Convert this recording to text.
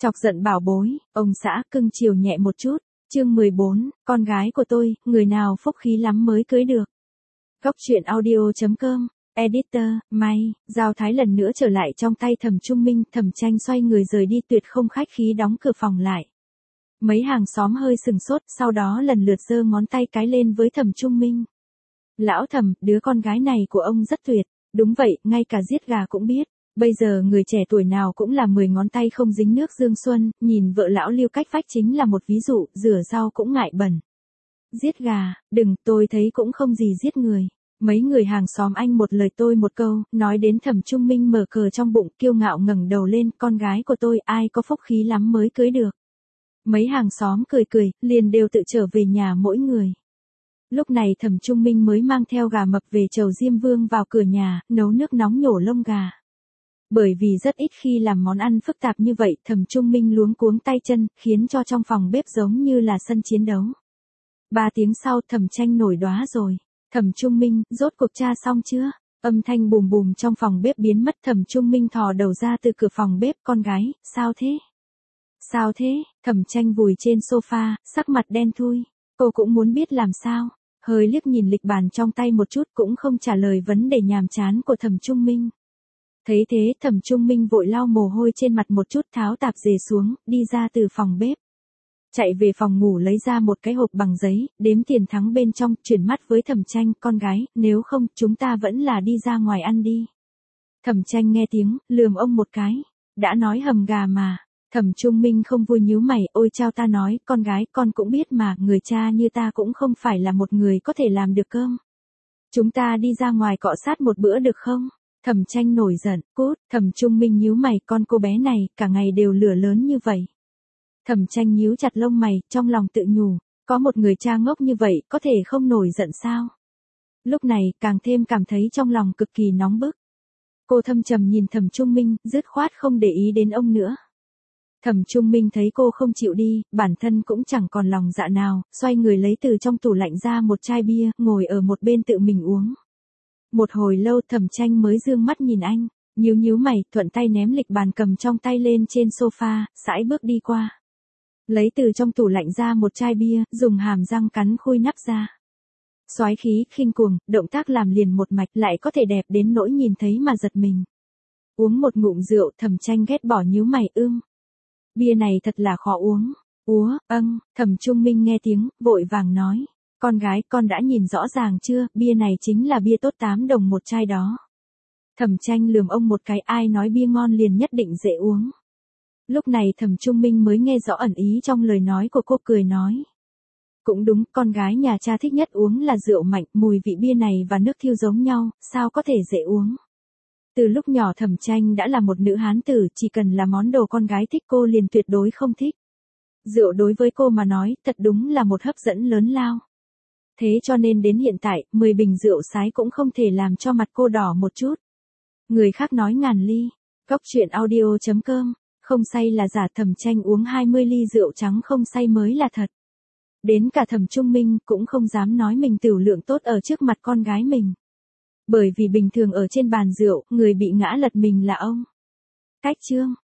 Chọc giận bảo bối, ông xã cưng chiều nhẹ một chút. Chương 14, con gái của tôi, người nào phúc khí lắm mới cưới được. Góc truyện audio.com, editor, May, Giao Thái lần nữa trở lại trong tay Thẩm Trung Minh, Thẩm Tranh xoay người rời đi tuyệt không khách khí đóng cửa phòng lại. Mấy hàng xóm hơi sừng sốt, sau đó lần lượt giơ ngón tay cái lên với Thẩm Trung Minh. Lão Thẩm, đứa con gái này của ông rất tuyệt. Đúng vậy, ngay cả giết gà cũng biết. Bây giờ người trẻ tuổi nào cũng là 10 ngón tay không dính nước dương xuân, nhìn vợ lão Lưu cách vách chính là một ví dụ, rửa rau cũng ngại bẩn. Giết gà, đừng, tôi thấy cũng không gì giết người. Mấy người hàng xóm anh một lời tôi một câu, nói đến Thẩm Trung Minh mở cờ trong bụng, kiêu ngạo ngẩng đầu lên, con gái của tôi ai có phúc khí lắm mới cưới được. Mấy hàng xóm cười cười, liền đều tự trở về nhà mỗi người. Lúc này Thẩm Trung Minh mới mang theo gà mập về chầu Diêm Vương vào cửa nhà, nấu nước nóng nhổ lông gà. Bởi vì rất ít khi làm món ăn phức tạp như vậy, Thẩm Trung Minh luống cuống tay chân, khiến cho trong phòng bếp giống như là sân chiến đấu. 3 tiếng sau Thẩm Tranh nổi đoá rồi. Thẩm Trung Minh, rốt cuộc tra xong chưa? Âm thanh bùm bùm trong phòng bếp biến mất. Thẩm Trung Minh thò đầu ra từ cửa phòng bếp, con gái, sao thế? Sao thế? Thẩm Tranh vùi trên sofa, sắc mặt đen thui. Cô cũng muốn biết làm sao. Hơi liếc nhìn lịch bàn trong tay một chút cũng không trả lời vấn đề nhàm chán của Thẩm Trung Minh. Thấy thế Thẩm Trung Minh vội lau mồ hôi trên mặt một chút, tháo tạp dề xuống, đi ra từ phòng bếp. Chạy về phòng ngủ lấy ra một cái hộp bằng giấy, đếm tiền thắng bên trong, chuyển mắt với Thẩm Tranh, con gái, nếu không, chúng ta vẫn là đi ra ngoài ăn đi. Thẩm Tranh nghe tiếng, lườm ông một cái. Đã nói hầm gà mà. Thẩm Trung Minh không vui nhíu mày, ôi chao ta nói, con gái, con cũng biết mà, người cha như ta cũng không phải là một người có thể làm được cơm. Chúng ta đi ra ngoài cọ sát một bữa được không? Thẩm Tranh nổi giận, cút. Thẩm Trung Minh nhíu mày, con cô bé này, cả ngày đều lửa lớn như vậy. Thẩm Tranh nhíu chặt lông mày, trong lòng tự nhủ, có một người cha ngốc như vậy, có thể không nổi giận sao? Lúc này, càng thêm cảm thấy trong lòng cực kỳ nóng bức. Cô thâm trầm nhìn Thẩm Trung Minh, dứt khoát không để ý đến ông nữa. Thẩm Trung Minh thấy cô không chịu đi, bản thân cũng chẳng còn lòng dạ nào, xoay người lấy từ trong tủ lạnh ra một chai bia, ngồi ở một bên tự mình uống. Một hồi lâu Thẩm Tranh mới dương mắt nhìn anh, nhíu mày, thuận tay ném lịch bàn cầm trong tay lên trên sofa, sải bước đi qua. Lấy từ trong tủ lạnh ra một chai bia, dùng hàm răng cắn khui nắp ra. Soái khí, khinh cuồng, động tác làm liền một mạch, lại có thể đẹp đến nỗi nhìn thấy mà giật mình. Uống một ngụm rượu, Thẩm Tranh ghét bỏ nhíu mày, bia này thật là khó uống. Thẩm Trung Minh nghe tiếng, vội vàng nói. Con gái, con đã nhìn rõ ràng chưa, bia này chính là bia tốt 8 đồng một chai đó. Thẩm Tranh lườm ông một cái, ai nói bia ngon liền nhất định dễ uống. Lúc này Thẩm Trung Minh mới nghe rõ ẩn ý trong lời nói của cô, cười nói. Cũng đúng, con gái nhà cha thích nhất uống là rượu mạnh, mùi vị bia này và nước thiêu giống nhau, sao có thể dễ uống. Từ lúc nhỏ Thẩm Tranh đã là một nữ hán tử, chỉ cần là món đồ con gái thích cô liền tuyệt đối không thích. Rượu đối với cô mà nói, thật đúng là một hấp dẫn lớn lao. Thế cho nên đến hiện tại, 10 bình rượu sái cũng không thể làm cho mặt cô đỏ một chút. Người khác nói ngàn ly. Góc truyện audio.com, không say là giả. Thẩm Tranh uống 20 ly rượu trắng không say mới là thật. Đến cả Thẩm Trung Minh cũng không dám nói mình tửu lượng tốt ở trước mặt con gái mình. Bởi vì bình thường ở trên bàn rượu, người bị ngã lật mình là ông. Cách chương.